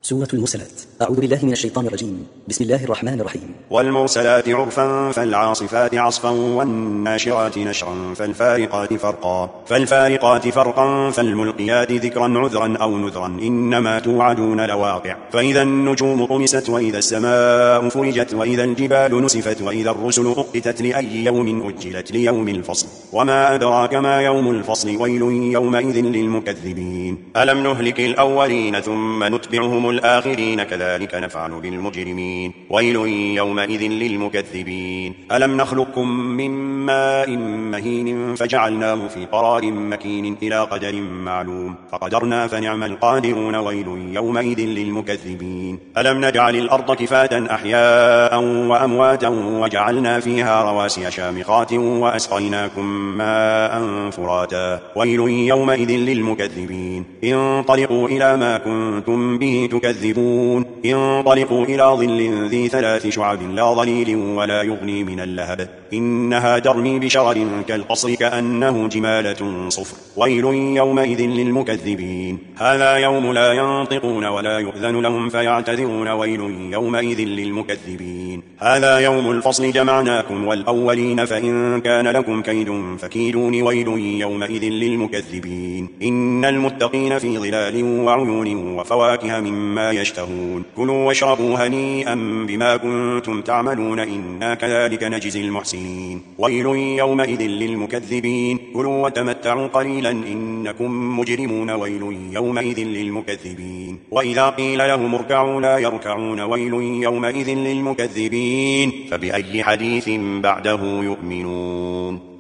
سورة المرسلات. أعوذ بالله من الشيطان الرجيم. بسم الله الرحمن الرحيم. والمرسلات عرفا فالعاصفات عصفا والناشرات نشرا فالفارقات فرقا فالملقيات ذكرا عذرا أو نذرا إنما توعدون لواقع. فإذا النجوم طمست وإذا السماء فرجت وإذا الجبال نسفت وإذا الرسل أقتت لأي يوم أجلت ليوم الفصل وما أدراك ما يوم الفصل ويل يومئذ للمكذبين. ألم نهلك الأولين ثم نتبعهم الآخرين كذلك نفعل بالمجرمين. ويل يومئذ للمكذبين. ألم نخلقكم من ماء مهين فجعلناه في قرار مكين إلى قدر معلوم فقدرنا فنعم القادرون. ويل يومئذ للمكذبين. ألم نجعل الأرض كفاة أحياء وأمواتا وجعلنا فيها رواسي شامخات وأسقيناكم ماء فراتا. ويل يومئذ للمكذبين. انطلقوا إلى ما كنتم به تكذبون. انطلقوا إلى ظل ذي 3 شعب لا ظليل ولا يغني من اللهب إنها ترمي بشرر كالقصر كأنه جمالة صفر. ويل يومئذ للمكذبين. هذا يوم لا ينطقون ولا يؤذن لهم فيعتذرون. ويل يومئذ للمكذبين. هذا يوم الفصل جمعناكم والأولين فإن كان لكم كيد فكيدون. ويل يومئذ للمكذبين. إن المتقين في ظلال وعيون وفواكه مما يشتهون. كلوا واشربوا هنيئا بما كنتم تعملون إنا كذلك نجزي المحسنين. ويل يومئذ للمكذبين. كلوا وتمتعوا قليلا إنكم مجرمون. ويل يومئذ للمكذبين. وإذا قيل لهم اركعوا لا يركعون. ويل يومئذ للمكذبين. فبأي حديث بعده يؤمنون.